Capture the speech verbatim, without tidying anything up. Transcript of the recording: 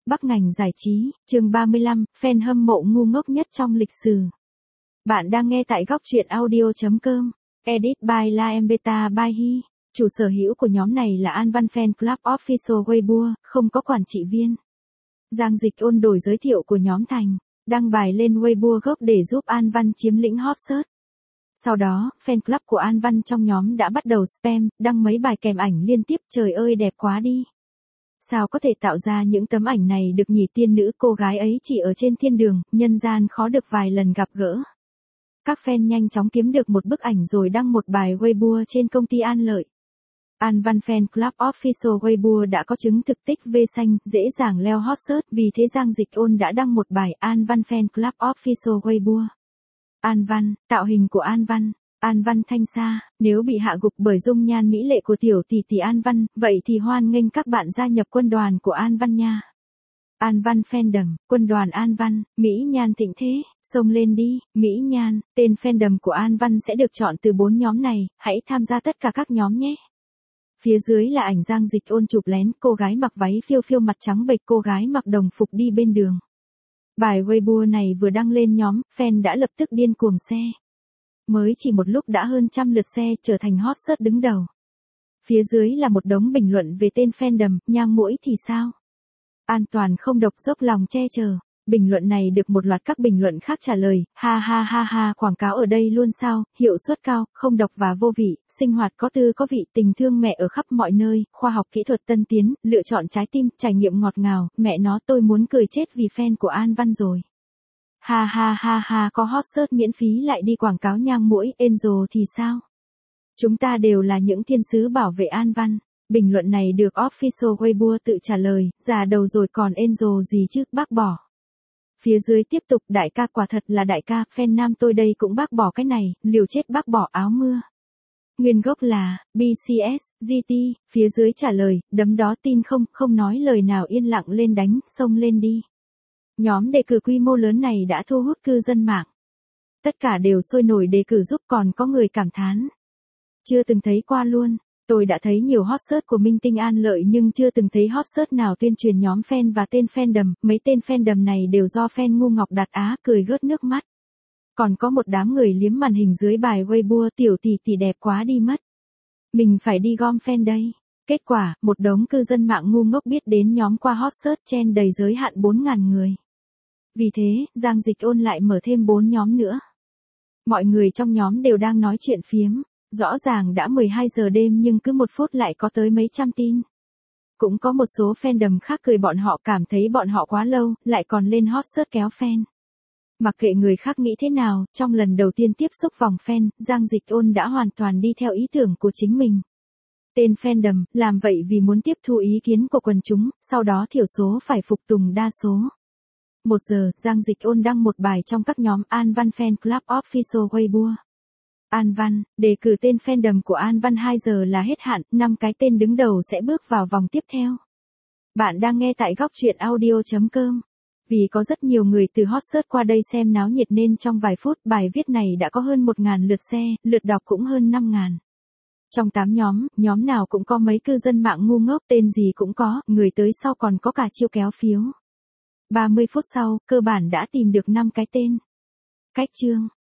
Bắc ngành giải trí, chương ba mươi lăm, fan hâm mộ ngu ngốc nhất trong lịch sử. Bạn đang nghe tại góc truyện audio.com, edit by La Embeta by He. Chủ sở hữu của nhóm này là An Văn Fan Club Official Weibo, không có quản trị viên. Giang Dịch Ôn đổi giới thiệu của nhóm thành, đăng bài lên Weibo gốc để giúp An Văn chiếm lĩnh hot search. Sau đó, fan club của An Văn trong nhóm đã bắt đầu spam, đăng mấy bài kèm ảnh liên tiếp, trời ơi đẹp quá đi. Sao có thể tạo ra những tấm ảnh này được nhỉ, tiên nữ cô gái ấy chỉ ở trên thiên đường, nhân gian khó được vài lần gặp gỡ. Các fan nhanh chóng kiếm được một bức ảnh rồi đăng một bài Weibo trên công ty An Lợi. An Văn Fan Club Official Weibo đã có chứng thực tích V xanh, dễ dàng leo hot search, vì thế Giang Dịch Ôn đã đăng một bài An Văn Fan Club Official Weibo. An Văn, tạo hình của An Văn. An Văn thanh xa, nếu bị hạ gục bởi dung nhan mỹ lệ của tiểu tỷ tỷ An Văn, vậy thì hoan nghênh các bạn gia nhập quân đoàn của An Văn nha. An Văn fandom, quân đoàn An Văn, mỹ nhan thịnh thế, xông lên đi, mỹ nhan, tên fandom của An Văn sẽ được chọn từ bốn nhóm này, hãy tham gia tất cả các nhóm nhé. Phía dưới là ảnh Giang Dịch Ôn chụp lén, cô gái mặc váy phiêu phiêu mặt trắng bệch, cô gái mặc đồng phục đi bên đường. Bài Weibo này vừa đăng lên nhóm, fan đã lập tức điên cuồng share. Mới chỉ một lúc đã hơn trăm lượt share, trở thành hot search đứng đầu. Phía dưới là một đống bình luận về tên fandom, nhang mũi thì sao? An toàn không độc, dốc lòng che chở. Bình luận này được một loạt các bình luận khác trả lời, ha ha ha ha, quảng cáo ở đây luôn sao, hiệu suất cao, không độc và vô vị, sinh hoạt có tư có vị, tình thương mẹ ở khắp mọi nơi, khoa học kỹ thuật tân tiến, lựa chọn trái tim, trải nghiệm ngọt ngào, mẹ nó tôi muốn cười chết vì fan của An Văn rồi. Ha ha ha ha, có hot search miễn phí lại đi quảng cáo nhang mũi, Angel thì sao? Chúng ta đều là những thiên sứ bảo vệ An Văn. Bình luận này được Official Weibo tự trả lời, già đầu rồi còn Angel gì chứ, bác bỏ. Phía dưới tiếp tục, đại ca quả thật là đại ca, fan nam tôi đây cũng bác bỏ cái này, liều chết bác bỏ áo mưa. Nguyên gốc là, bê xê ét, giê tê, phía dưới trả lời, đấm đó tin không, không nói lời nào, yên lặng lên đánh, xông lên đi. Nhóm đề cử quy mô lớn này đã thu hút cư dân mạng. Tất cả đều sôi nổi đề cử giúp, còn có người cảm thán. Chưa từng thấy qua luôn. Tôi đã thấy nhiều hot search của minh tinh An Lợi nhưng chưa từng thấy hot search nào tuyên truyền nhóm fan và tên fandom, mấy tên fandom này đều do fan ngu ngọc đặt á, cười gớt nước mắt. Còn có một đám người liếm màn hình dưới bài Weibo, tiểu tỷ tỷ đẹp quá đi mất. Mình phải đi gom fan đây. Kết quả, một đống cư dân mạng ngu ngốc biết đến nhóm qua hot search chen đầy giới hạn bốn nghìn người. Vì thế, Giang Dịch Ôn lại mở thêm bốn nhóm nữa. Mọi người trong nhóm đều đang nói chuyện phiếm. Rõ ràng đã mười hai giờ đêm nhưng cứ một phút lại có tới mấy trăm tin. Cũng có một số fandom khác cười bọn họ, cảm thấy bọn họ quá lâu, lại còn lên hot search kéo fan. Mặc kệ người khác nghĩ thế nào, trong lần đầu tiên tiếp xúc vòng fan, Giang Dịch Ôn đã hoàn toàn đi theo ý tưởng của chính mình. Tên fandom, làm vậy vì muốn tiếp thu ý kiến của quần chúng, sau đó thiểu số phải phục tùng đa số. Một giờ, Giang Dịch Ôn đăng một bài trong các nhóm An Văn Fan Club Official Weibo. An Văn, đề cử tên fandom của An Văn hai giờ là hết hạn, năm cái tên đứng đầu sẽ bước vào vòng tiếp theo. Bạn đang nghe tại góc truyện audio.com. Vì có rất nhiều người từ hot search qua đây xem náo nhiệt nên trong vài phút bài viết này đã có hơn một nghìn lượt share, lượt đọc cũng hơn năm nghìn. Trong tám nhóm, nhóm nào cũng có mấy cư dân mạng ngu ngốc, tên gì cũng có, người tới sau còn có cả chiêu kéo phiếu. ba mươi phút sau, cơ bản đã tìm được năm cái tên. Cách chương.